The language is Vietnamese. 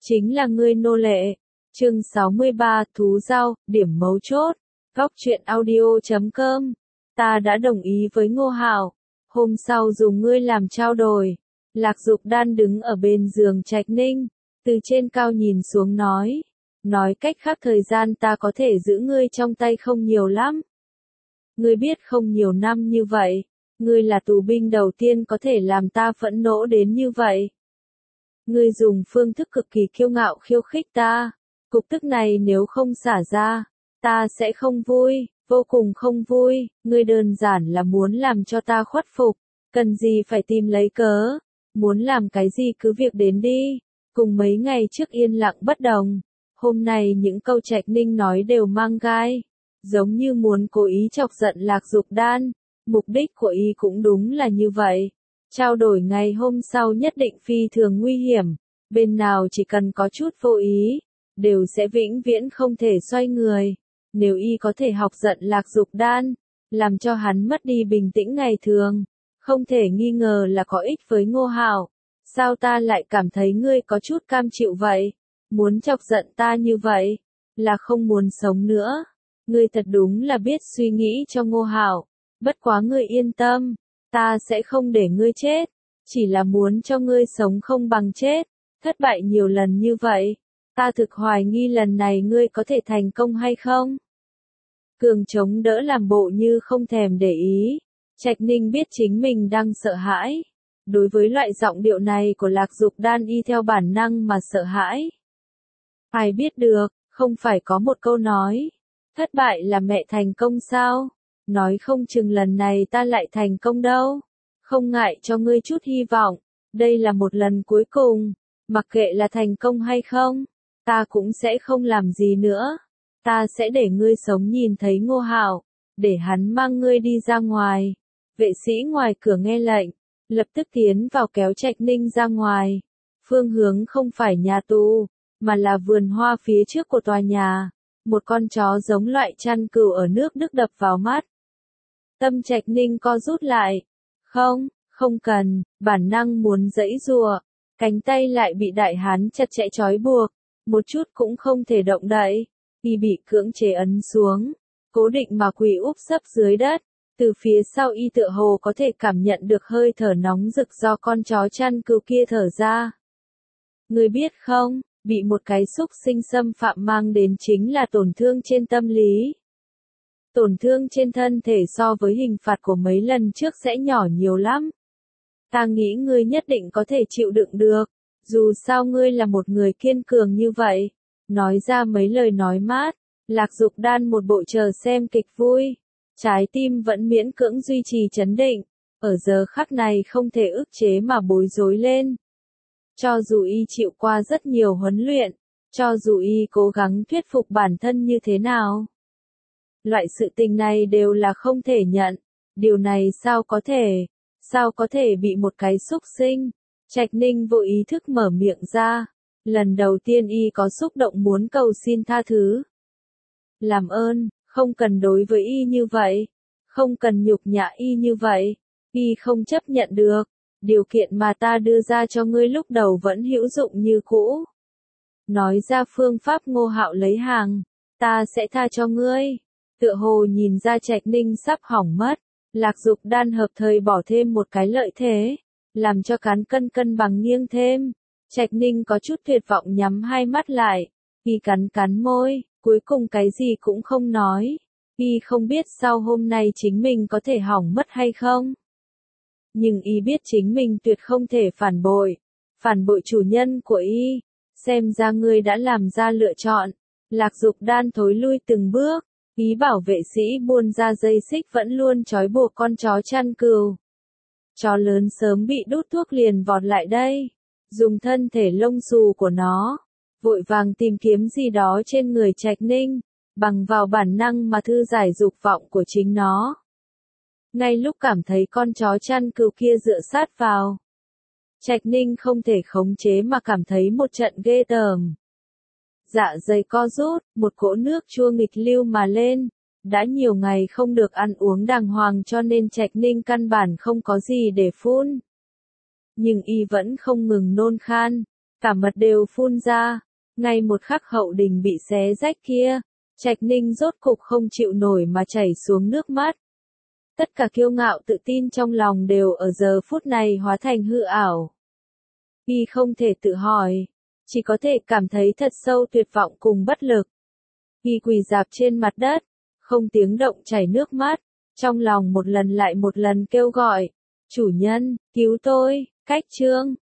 chính là ngươi nô lệ. Chương 63, thú giao, điểm mấu chốt. Góc truyện audio.com. Ta đã đồng ý với Ngô Hạo. Hôm sau dùng ngươi làm trao đổi. Lạc Dục Đan đứng ở bên giường Trạch Ninh, từ trên cao nhìn xuống nói. Nói cách khác thời gian ta có thể giữ ngươi trong tay không nhiều lắm. Ngươi biết không nhiều năm như vậy, ngươi là tù binh đầu tiên có thể làm ta phẫn nộ đến như vậy. Ngươi dùng phương thức cực kỳ kiêu ngạo khiêu khích ta, cục tức này nếu không xả ra, ta sẽ không vui, vô cùng không vui, ngươi đơn giản là muốn làm cho ta khuất phục, cần gì phải tìm lấy cớ, muốn làm cái gì cứ việc đến đi, cùng mấy ngày trước yên lặng bất đồng, hôm nay những câu Trạch Ninh nói đều mang gai, giống như muốn cố ý chọc giận Lạc Dục Đan, mục đích của y cũng đúng là như vậy. Trao đổi ngày hôm sau nhất định phi thường nguy hiểm, bên nào chỉ cần có chút vô ý, đều sẽ vĩnh viễn không thể xoay người. Nếu y có thể học giận Lạc Dục Đan, làm cho hắn mất đi bình tĩnh ngày thường, không thể nghi ngờ là có ích với Ngô Hạo. Sao ta lại cảm thấy ngươi có chút cam chịu vậy? Muốn chọc giận ta như vậy, là không muốn sống nữa. Ngươi thật đúng là biết suy nghĩ cho Ngô Hạo, bất quá ngươi yên tâm. Ta sẽ không để ngươi chết, chỉ là muốn cho ngươi sống không bằng chết, thất bại nhiều lần như vậy, ta thực hoài nghi lần này ngươi có thể thành công hay không. Cường chống đỡ làm bộ như không thèm để ý, Trạch Ninh biết chính mình đang sợ hãi, đối với loại giọng điệu này của Lạc Dục Đan y theo bản năng mà sợ hãi. Ai biết được, không phải có một câu nói, thất bại là mẹ thành công sao? Nói không chừng lần này ta lại thành công đâu. Không ngại cho ngươi chút hy vọng. Đây là một lần cuối cùng. Mặc kệ là thành công hay không, ta cũng sẽ không làm gì nữa. Ta sẽ để ngươi sống nhìn thấy Ngô Hạo, để hắn mang ngươi đi ra ngoài. Vệ sĩ ngoài cửa nghe lệnh, lập tức tiến vào kéo Trạch Ninh ra ngoài. Phương hướng không phải nhà tù, mà là vườn hoa phía trước của tòa nhà. Một con chó giống loại chăn cừu ở nước Đức đập vào mắt. Tâm Trạch Ninh co rút lại. Không cần, bản năng muốn giãy giụa, cánh tay lại bị đại hán chặt chẽ trói buộc, một chút cũng không thể động đậy, y bị cưỡng chế ấn xuống, cố định mà quỳ úp sấp dưới đất, từ phía sau y tựa hồ có thể cảm nhận được hơi thở nóng rực do con chó chăn cừu kia thở ra. Ngươi biết không, bị một cái xúc sinh xâm phạm mang đến chính là tổn thương trên tâm lý. Tổn thương trên thân thể so với hình phạt của mấy lần trước sẽ nhỏ nhiều lắm. Ta nghĩ ngươi nhất định có thể chịu đựng được, dù sao ngươi là một người kiên cường như vậy. Nói ra mấy lời nói mát, Lạc Dục Đan một bộ chờ xem kịch vui. Trái tim vẫn miễn cưỡng duy trì trấn định, ở giờ khắc này không thể ức chế mà bối rối lên. Cho dù y chịu qua rất nhiều huấn luyện, cho dù y cố gắng thuyết phục bản thân như thế nào. Loại sự tình này đều là không thể nhận, điều này sao có thể bị một cái xúc sinh. Trạch Ninh vô ý thức mở miệng ra, lần đầu tiên y có xúc động muốn cầu xin tha thứ. Làm ơn, không cần đối với y như vậy, không cần nhục nhã y như vậy, y không chấp nhận được, điều kiện mà ta đưa ra cho ngươi lúc đầu vẫn hữu dụng như cũ. Nói ra phương pháp Ngô Hạo lấy hàng, ta sẽ tha cho ngươi. Tựa hồ nhìn ra Trạch Ninh sắp hỏng mất, Lạc Dục Đan hợp thời bỏ thêm một cái lợi thế, làm cho cán cân bằng nghiêng thêm. Trạch Ninh có chút tuyệt vọng nhắm hai mắt lại, y cắn môi, cuối cùng cái gì cũng không nói. Y không biết sau hôm nay chính mình có thể hỏng mất hay không. Nhưng y biết chính mình tuyệt không thể phản bội chủ nhân của y. Xem ra ngươi đã làm ra lựa chọn. Lạc Dục Đan thối lui từng bước. Ý bảo vệ sĩ buôn ra dây xích vẫn luôn trói buộc con chó chăn cừu. Chó lớn sớm bị đút thuốc liền vọt lại đây, dùng thân thể lông xù của nó, vội vàng tìm kiếm gì đó trên người Trạch Ninh, bằng vào bản năng mà thư giải dục vọng của chính nó. Ngay lúc cảm thấy con chó chăn cừu kia dựa sát vào, Trạch Ninh không thể khống chế mà cảm thấy một trận ghê tởm. Dạ dày co rút, một cỗ nước chua nghịch lưu mà lên. Đã nhiều ngày không được ăn uống đàng hoàng cho nên Trạch Ninh căn bản không có gì để phun. Nhưng y vẫn không ngừng nôn khan. cả mật đều phun ra. Ngay một khắc hậu đình bị xé rách kia, Trạch Ninh rốt cục không chịu nổi mà chảy xuống nước mắt. Tất cả kiêu ngạo tự tin trong lòng đều ở giờ phút này hóa thành hư ảo. Y không thể tự hỏi, chỉ có thể cảm thấy thật sâu tuyệt vọng cùng bất lực. Y quỳ rạp trên mặt đất, không tiếng động chảy nước mắt, trong lòng một lần lại một lần kêu gọi, chủ nhân, cứu tôi, Cách Trương.